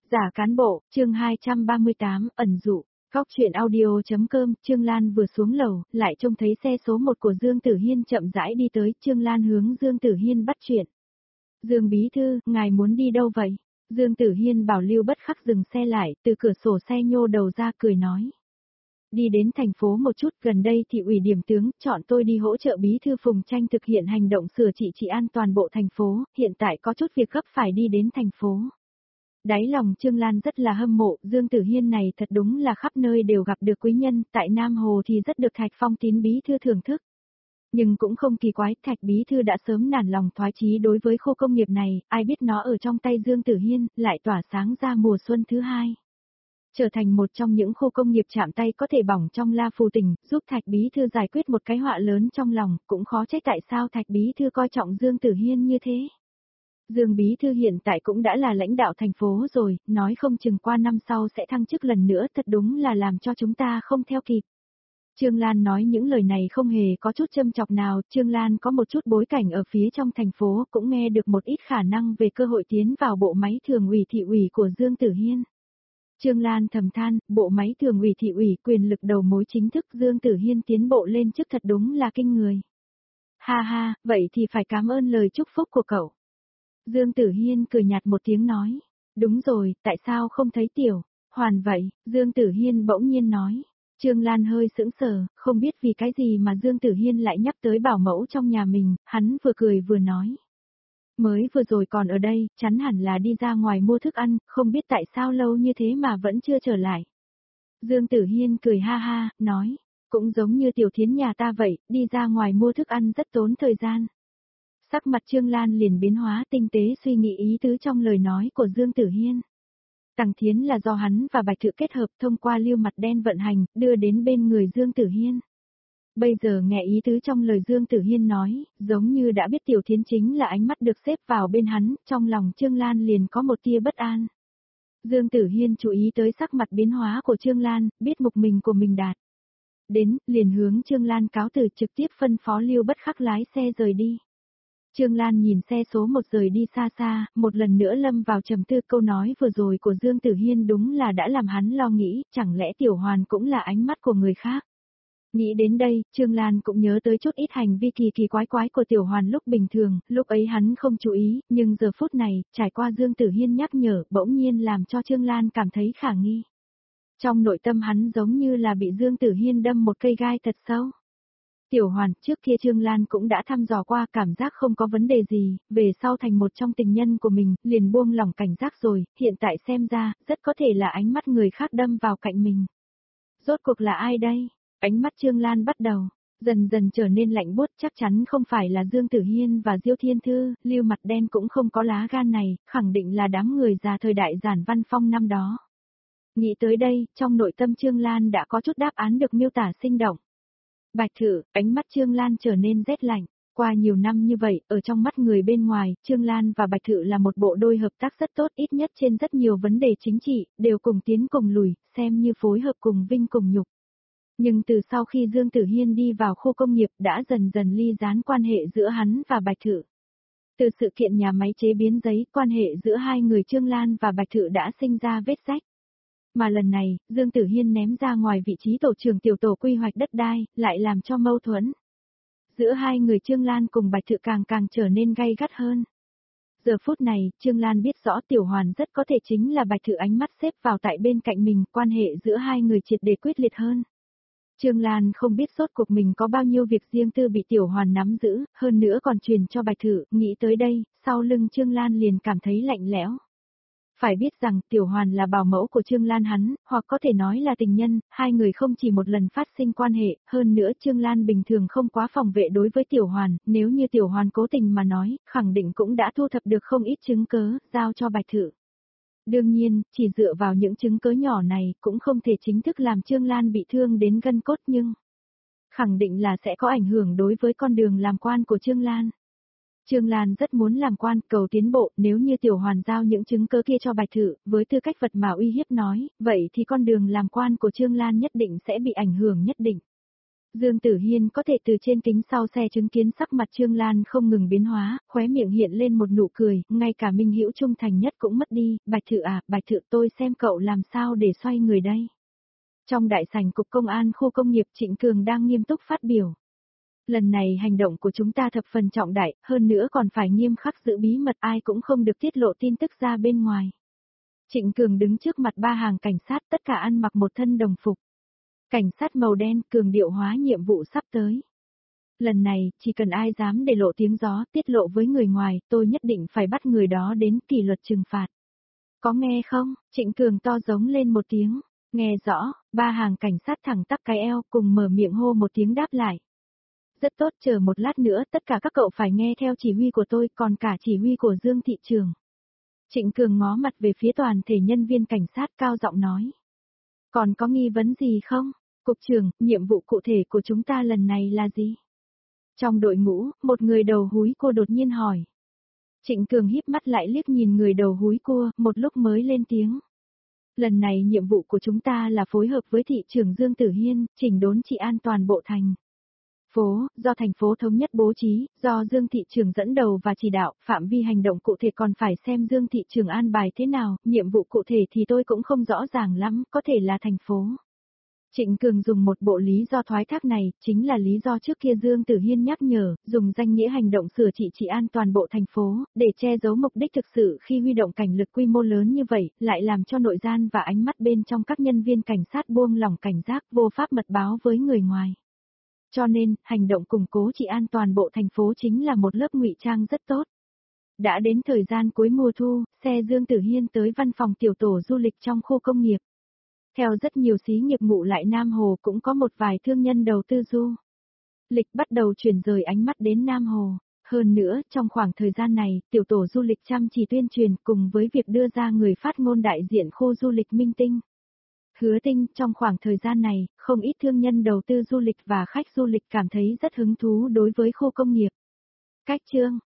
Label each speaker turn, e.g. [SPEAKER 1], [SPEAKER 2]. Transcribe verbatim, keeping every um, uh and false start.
[SPEAKER 1] Giả cán bộ, chương hai trăm ba mươi tám, ẩn dụ. Góc chuyện audio.com, Trương Lan vừa xuống lầu, lại trông thấy xe số một của Dương Tử Hiên chậm rãi đi tới, Trương Lan hướng Dương Tử Hiên bắt chuyện. Dương bí thư, ngài muốn đi đâu vậy? Dương Tử Hiên bảo Lưu Bất Khắc dừng xe lại, từ cửa sổ xe nhô đầu ra cười nói. Đi đến thành phố một chút, gần đây thị ủy điểm tướng, chọn tôi đi hỗ trợ bí thư Phùng Tranh thực hiện hành động sửa trị trị an toàn bộ thành phố, hiện tại có chút việc gấp phải đi đến thành phố. Đáy lòng Trương Lan rất là hâm mộ, Dương Tử Hiên này thật đúng là khắp nơi đều gặp được quý nhân, tại Nam Hồ thì rất được Thạch Phong Tín bí thư thưởng thức. Nhưng cũng không kỳ quái, Thạch bí thư đã sớm nản lòng thoái chí đối với khu công nghiệp này, ai biết nó ở trong tay Dương Tử Hiên, lại tỏa sáng ra mùa xuân thứ hai. Trở thành một trong những khu công nghiệp chạm tay có thể bỏng trong La Phù tỉnh, giúp Thạch bí thư giải quyết một cái họa lớn trong lòng, cũng khó trách tại sao Thạch bí thư coi trọng Dương Tử Hiên như thế. Dương bí thư hiện tại cũng đã là lãnh đạo thành phố rồi, nói không chừng qua năm sau sẽ thăng chức lần nữa, thật đúng là làm cho chúng ta không theo kịp. Trương Lan nói những lời này không hề có chút châm chọc nào, Trương Lan có một chút bối cảnh ở phía trong thành phố, cũng nghe được một ít khả năng về cơ hội tiến vào bộ máy thường ủy thị ủy của Dương Tử Hiên. Trương Lan thầm than, bộ máy thường ủy thị ủy quyền lực đầu mối chính thức Dương Tử Hiên tiến bộ lên chức thật đúng là kinh người. Ha ha, vậy thì phải cảm ơn lời chúc phúc của cậu. Dương Tử Hiên cười nhạt một tiếng nói, đúng rồi, tại sao không thấy Tiểu Hoàn vậy, Dương Tử Hiên bỗng nhiên nói. Trương Lan hơi sững sờ, không biết vì cái gì mà Dương Tử Hiên lại nhắc tới bảo mẫu trong nhà mình, hắn vừa cười vừa nói. Mới vừa rồi còn ở đây, chắn hẳn là đi ra ngoài mua thức ăn, không biết tại sao lâu như thế mà vẫn chưa trở lại. Dương Tử Hiên cười ha ha, nói, cũng giống như Tiểu Thiến nhà ta vậy, đi ra ngoài mua thức ăn rất tốn thời gian. Sắc mặt Trương Lan liền biến hóa, tinh tế suy nghĩ ý tứ trong lời nói của Dương Tử Hiên. Tằng Thiến là do hắn và Bạch Thự kết hợp thông qua Lưu Mặt Đen vận hành, đưa đến bên người Dương Tử Hiên. Bây giờ nghe ý tứ trong lời Dương Tử Hiên nói, giống như đã biết Tiểu Thiến chính là ánh mắt được xếp vào bên hắn, trong lòng Trương Lan liền có một tia bất an. Dương Tử Hiên chú ý tới sắc mặt biến hóa của Trương Lan, biết mục mình của mình đạt. Đến, liền hướng Trương Lan cáo từ trực tiếp phân phó Lưu Bất Khắc lái xe rời đi. Trương Lan nhìn xe số một rời đi xa xa, một lần nữa lâm vào trầm tư, câu nói vừa rồi của Dương Tử Hiên đúng là đã làm hắn lo nghĩ, chẳng lẽ Tiểu Hoàn cũng là ánh mắt của người khác. Nghĩ đến đây, Trương Lan cũng nhớ tới chút ít hành vi kỳ kỳ quái quái của Tiểu Hoàn lúc bình thường, lúc ấy hắn không chú ý, nhưng giờ phút này, trải qua Dương Tử Hiên nhắc nhở, bỗng nhiên làm cho Trương Lan cảm thấy khả nghi. Trong nội tâm hắn giống như là bị Dương Tử Hiên đâm một cây gai thật sâu. Tiểu Hoàn, trước kia Trương Lan cũng đã thăm dò qua, cảm giác không có vấn đề gì, về sau thành một trong tình nhân của mình, liền buông lỏng cảnh giác rồi, hiện tại xem ra, rất có thể là ánh mắt người khác đâm vào cạnh mình. Rốt cuộc là ai đây? Ánh mắt Trương Lan bắt đầu, dần dần trở nên lạnh buốt, chắc chắn không phải là Dương Tử Hiên và Diêu Thiên Thư, Lưu Mặt Đen cũng không có lá gan này, khẳng định là đám người già thời đại Giản Văn Phong năm đó. Nghĩ tới đây, trong nội tâm Trương Lan đã có chút đáp án được miêu tả sinh động. Bạch Thự, ánh mắt Trương Lan trở nên rét lạnh. Qua nhiều năm như vậy, ở trong mắt người bên ngoài, Trương Lan và Bạch Thự là một bộ đôi hợp tác rất tốt, ít nhất trên rất nhiều vấn đề chính trị, đều cùng tiến cùng lùi, xem như phối hợp cùng vinh cùng nhục. Nhưng từ sau khi Dương Tử Hiên đi vào khu công nghiệp đã dần dần ly gián quan hệ giữa hắn và Bạch Thự. Từ sự kiện nhà máy chế biến giấy, quan hệ giữa hai người Trương Lan và Bạch Thự đã sinh ra vết rách. Mà lần này, Dương Tử Hiên ném ra ngoài vị trí tổ trưởng tiểu tổ quy hoạch đất đai, lại làm cho mâu thuẫn giữa hai người Trương Lan cùng Bạch Thự càng càng trở nên gay gắt hơn. Giờ phút này, Trương Lan biết rõ Tiểu Hoàn rất có thể chính là Bạch Thự ánh mắt xếp vào tại bên cạnh mình, quan hệ giữa hai người triệt để quyết liệt hơn. Trương Lan không biết rốt cuộc mình có bao nhiêu việc riêng tư bị Tiểu Hoàn nắm giữ, hơn nữa còn truyền cho Bạch Thự, nghĩ tới đây, sau lưng Trương Lan liền cảm thấy lạnh lẽo. Phải biết rằng Tiểu Hoàn là bảo mẫu của Trương Lan hắn, hoặc có thể nói là tình nhân, hai người không chỉ một lần phát sinh quan hệ, hơn nữa Trương Lan bình thường không quá phòng vệ đối với Tiểu Hoàn, nếu như Tiểu Hoàn cố tình mà nói, khẳng định cũng đã thu thập được không ít chứng cớ, giao cho Bạch Thự. Đương nhiên, chỉ dựa vào những chứng cớ nhỏ này cũng không thể chính thức làm Trương Lan bị thương đến gân cốt nhưng khẳng định là sẽ có ảnh hưởng đối với con đường làm quan của Trương Lan. Trương Lan rất muốn làm quan, cầu tiến bộ, nếu như Tiểu Hoàn giao những chứng cứ kia cho Bạch Thự, với tư cách vật mà uy hiếp nói, vậy thì con đường làm quan của Trương Lan nhất định sẽ bị ảnh hưởng nhất định. Dương Tử Hiên có thể từ trên kính sau xe chứng kiến sắc mặt Trương Lan không ngừng biến hóa, khóe miệng hiện lên một nụ cười, ngay cả Minh Hữu trung thành nhất cũng mất đi, Bạch Thự à, Bạch Thự tôi xem cậu làm sao để xoay người đây. Trong đại sảnh cục công an khu công nghiệp Trịnh Cường đang nghiêm túc phát biểu. Lần này hành động của chúng ta thập phần trọng đại, hơn nữa còn phải nghiêm khắc giữ bí mật, ai cũng không được tiết lộ tin tức ra bên ngoài. Trịnh Cường đứng trước mặt ba hàng cảnh sát, tất cả ăn mặc một thân đồng phục. Cảnh sát màu đen, cường điệu hóa nhiệm vụ sắp tới. Lần này, chỉ cần ai dám để lộ tiếng gió, tiết lộ với người ngoài, tôi nhất định phải bắt người đó đến kỷ luật trừng phạt. Có nghe không? Trịnh Cường to giống lên một tiếng. Nghe rõ, ba hàng cảnh sát thẳng tắp cái eo cùng mở miệng hô một tiếng đáp lại. Rất tốt, chờ một lát nữa tất cả các cậu phải nghe theo chỉ huy của tôi, còn cả chỉ huy của Dương thị trưởng. Trịnh Cường ngó mặt về phía toàn thể nhân viên cảnh sát cao giọng nói. Còn có nghi vấn gì không? Cục trưởng, nhiệm vụ cụ thể của chúng ta lần này là gì? Trong đội ngũ, một người đầu húi cua đột nhiên hỏi. Trịnh Cường híp mắt lại liếc nhìn người đầu húi cua, một lúc mới lên tiếng. Lần này nhiệm vụ của chúng ta là phối hợp với thị trưởng Dương Tử Hiên, chỉnh đốn trị an toàn bộ thành phố, do thành phố thống nhất bố trí, do Dương thị trưởng dẫn đầu và chỉ đạo, phạm vi hành động cụ thể còn phải xem Dương thị trưởng an bài thế nào, nhiệm vụ cụ thể thì tôi cũng không rõ ràng lắm, có thể là thành phố. Trịnh Cường dùng một bộ lý do thoái thác này, chính là lý do trước kia Dương Tử Hiên nhắc nhở, dùng danh nghĩa hành động sửa trị trị an toàn bộ thành phố, để che giấu mục đích thực sự khi huy động cảnh lực quy mô lớn như vậy, lại làm cho nội gian và ánh mắt bên trong các nhân viên cảnh sát buông lỏng cảnh giác vô pháp mật báo với người ngoài. Cho nên, hành động củng cố trị an toàn bộ thành phố chính là một lớp ngụy trang rất tốt. Đã đến thời gian cuối mùa thu, xe Dương Tử Hiên tới văn phòng tiểu tổ du lịch trong khu công nghiệp. Theo rất nhiều xí nghiệp ngụ lại Nam Hồ cũng có một vài thương nhân đầu tư du lịch bắt đầu chuyển rời ánh mắt đến Nam Hồ. Hơn nữa, trong khoảng thời gian này, tiểu tổ du lịch chăm chỉ tuyên truyền cùng với việc đưa ra người phát ngôn đại diện khu du lịch Minh Tinh. Hứa Tinh, trong khoảng thời gian này, không ít thương nhân đầu tư du lịch và khách du lịch cảm thấy rất hứng thú đối với khu công nghiệp. Cách chương